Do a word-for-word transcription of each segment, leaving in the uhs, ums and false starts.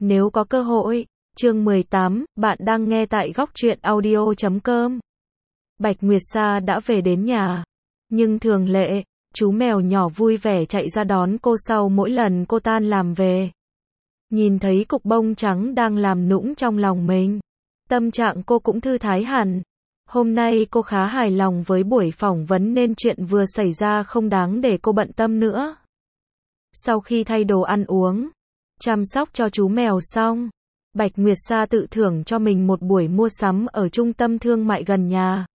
Nếu có cơ hội. Chương mười tám, bạn đang nghe tại góc truyện audio chấm com. Bạch Nguyệt Sa đã về đến nhà. Nhưng thường lệ, chú mèo nhỏ vui vẻ chạy ra đón cô sau mỗi lần cô tan làm về. Nhìn thấy cục bông trắng đang làm nũng trong lòng mình. Tâm trạng cô cũng thư thái hẳn. Hôm nay cô khá hài lòng với buổi phỏng vấn nên chuyện vừa xảy ra không đáng để cô bận tâm nữa. Sau khi thay đồ ăn uống, chăm sóc cho chú mèo xong, Bạch Nguyệt Sa tự thưởng cho mình một buổi mua sắm ở trung tâm thương mại gần nhà.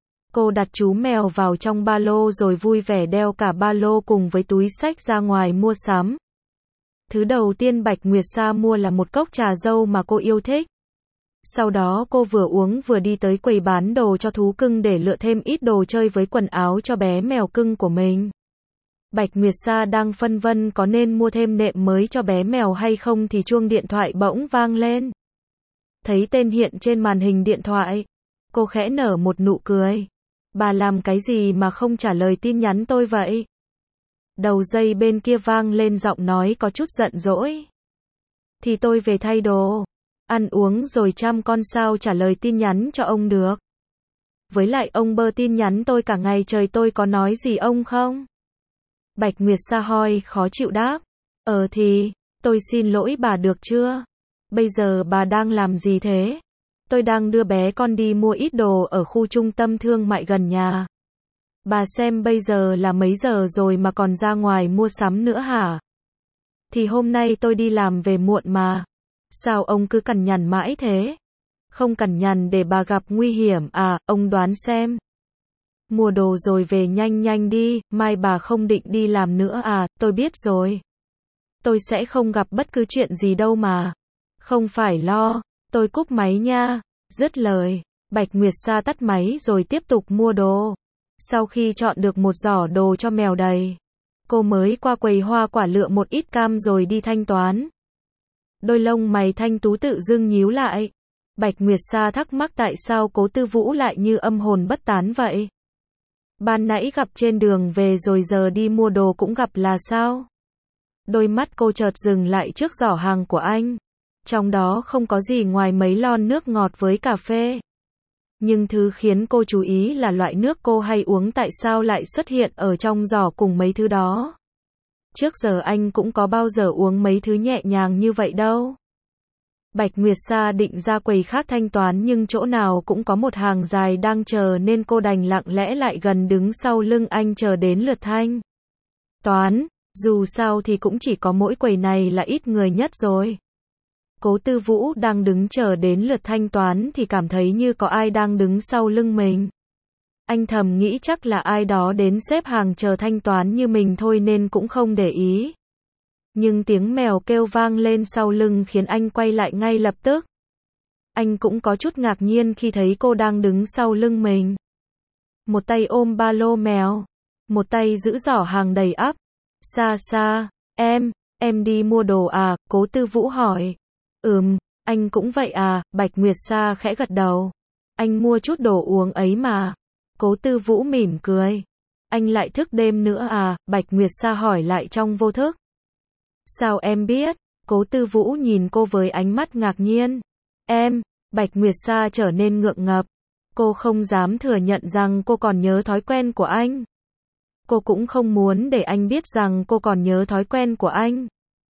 Cô đặt chú mèo vào trong ba lô rồi vui vẻ đeo cả ba lô cùng với túi xách ra ngoài mua sắm. Thứ đầu tiên Bạch Nguyệt Sa mua là một cốc trà dâu mà cô yêu thích. Sau đó cô vừa uống vừa đi tới quầy bán đồ cho thú cưng để lựa thêm ít đồ chơi với quần áo cho bé mèo cưng của mình. Bạch Nguyệt Sa đang phân vân có nên mua thêm nệm mới cho bé mèo hay không thì chuông điện thoại bỗng vang lên. Thấy tên hiện trên màn hình điện thoại, cô khẽ nở một nụ cười. Bà làm cái gì mà không trả lời tin nhắn tôi vậy? Đầu dây bên kia vang lên giọng nói có chút giận dỗi. Thì tôi về thay đồ, ăn uống rồi chăm con sao trả lời tin nhắn cho ông được. Với lại ông bơ tin nhắn tôi cả ngày trời tôi có nói gì ông không? Bạch Nguyệt Sa hoi khó chịu đáp. Ờ thì, tôi xin lỗi bà được chưa? Bây giờ bà đang làm gì thế? Tôi đang đưa bé con đi mua ít đồ ở khu trung tâm thương mại gần nhà. Bà xem bây giờ là mấy giờ rồi mà còn ra ngoài mua sắm nữa hả? Thì hôm nay tôi đi làm về muộn mà. Sao ông cứ cằn nhằn mãi thế? Không cằn nhằn để bà gặp nguy hiểm à, ông đoán xem. Mua đồ rồi về nhanh nhanh đi, mai bà không định đi làm nữa à, tôi biết rồi. Tôi sẽ không gặp bất cứ chuyện gì đâu mà. Không phải lo, tôi cúp máy nha. Dứt lời, Bạch Nguyệt Sa tắt máy rồi tiếp tục mua đồ. Sau khi chọn được một giỏ đồ cho mèo đầy, cô mới qua quầy hoa quả lựa một ít cam rồi đi thanh toán. Đôi lông mày thanh tú tự dưng nhíu lại. Bạch Nguyệt Sa thắc mắc tại sao Cố Tư Vũ lại như âm hồn bất tán vậy. Ban nãy gặp trên đường về rồi giờ đi mua đồ cũng gặp là sao? Đôi mắt cô chợt dừng lại trước giỏ hàng của anh. Trong đó không có gì ngoài mấy lon nước ngọt với cà phê. Nhưng thứ khiến cô chú ý là loại nước cô hay uống tại sao lại xuất hiện ở trong giỏ cùng mấy thứ đó. Trước giờ anh cũng có bao giờ uống mấy thứ nhẹ nhàng như vậy đâu. Bạch Nguyệt Sa định ra quầy khác thanh toán nhưng chỗ nào cũng có một hàng dài đang chờ nên cô đành lặng lẽ lại gần đứng sau lưng anh chờ đến lượt thanh toán, dù sao thì cũng chỉ có mỗi quầy này là ít người nhất rồi. Cố Tư Vũ đang đứng chờ đến lượt thanh toán thì cảm thấy như có ai đang đứng sau lưng mình. Anh thầm nghĩ chắc là ai đó đến xếp hàng chờ thanh toán như mình thôi nên cũng không để ý. Nhưng tiếng mèo kêu vang lên sau lưng khiến anh quay lại ngay lập tức. Anh cũng có chút ngạc nhiên khi thấy cô đang đứng sau lưng mình. Một tay ôm ba lô mèo, một tay giữ giỏ hàng đầy ắp. Sa Sa, em, em đi mua đồ à? Cố Tư Vũ hỏi. Ừm, anh cũng vậy à? Bạch Nguyệt Sa khẽ gật đầu. Anh mua chút đồ uống ấy mà. Cố Tư Vũ mỉm cười. Anh lại thức đêm nữa à? Bạch Nguyệt Sa hỏi lại trong vô thức. Sao em biết? Cố Tư Vũ nhìn cô với ánh mắt ngạc nhiên. Em, Bạch Nguyệt Sa trở nên ngượng ngập. Cô không dám thừa nhận rằng cô còn nhớ thói quen của anh. Cô cũng không muốn để anh biết rằng cô còn nhớ thói quen của anh.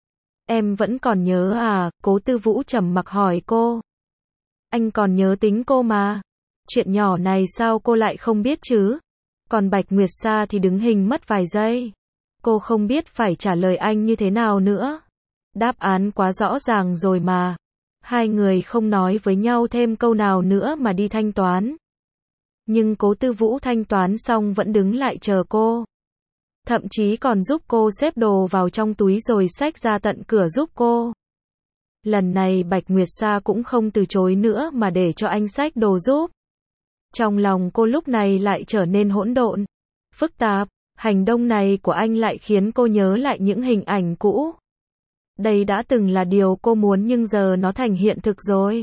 Em vẫn còn nhớ à? Cố Tư Vũ trầm mặc hỏi cô. Anh còn nhớ tính cô mà. Chuyện nhỏ này sao cô lại không biết chứ? Còn Bạch Nguyệt Sa thì đứng hình mất vài giây. Cô không biết phải trả lời anh như thế nào nữa. Đáp án quá rõ ràng rồi mà. Hai người không nói với nhau thêm câu nào nữa mà đi thanh toán. Nhưng Cố Tư Vũ thanh toán xong vẫn đứng lại chờ cô. Thậm chí còn giúp cô xếp đồ vào trong túi rồi xách ra tận cửa giúp cô. Lần này Bạch Nguyệt Sa cũng không từ chối nữa mà để cho anh xách đồ giúp. Trong lòng cô lúc này lại trở nên hỗn độn, phức tạp. Hành động này của anh lại khiến cô nhớ lại những hình ảnh cũ. Đây đã từng là điều cô muốn nhưng giờ nó thành hiện thực rồi.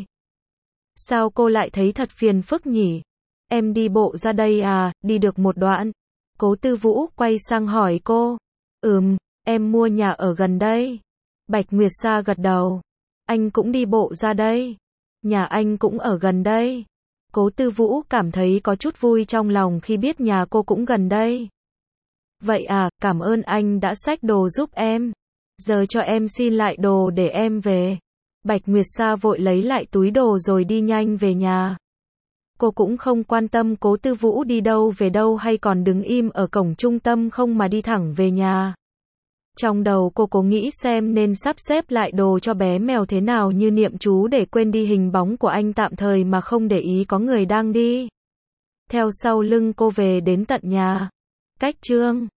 Sao cô lại thấy thật phiền phức nhỉ? Em đi bộ ra đây à? Đi được một đoạn. Cố Tư Vũ quay sang hỏi cô. Ừm, em mua nhà ở gần đây. Bạch Nguyệt Sa gật đầu. Anh cũng đi bộ ra đây. Nhà anh cũng ở gần đây. Cố Tư Vũ cảm thấy có chút vui trong lòng khi biết nhà cô cũng gần đây. Vậy à, cảm ơn anh đã xách đồ giúp em. Giờ cho em xin lại đồ để em về. Bạch Nguyệt Sa vội lấy lại túi đồ rồi đi nhanh về nhà. Cô cũng không quan tâm Cố Tư Vũ đi đâu về đâu hay còn đứng im ở cổng trung tâm không mà đi thẳng về nhà. Trong đầu cô cố nghĩ xem nên sắp xếp lại đồ cho bé mèo thế nào như niệm chú để quên đi hình bóng của anh tạm thời mà không để ý có người đang đi theo sau lưng cô về đến tận nhà. Cách chương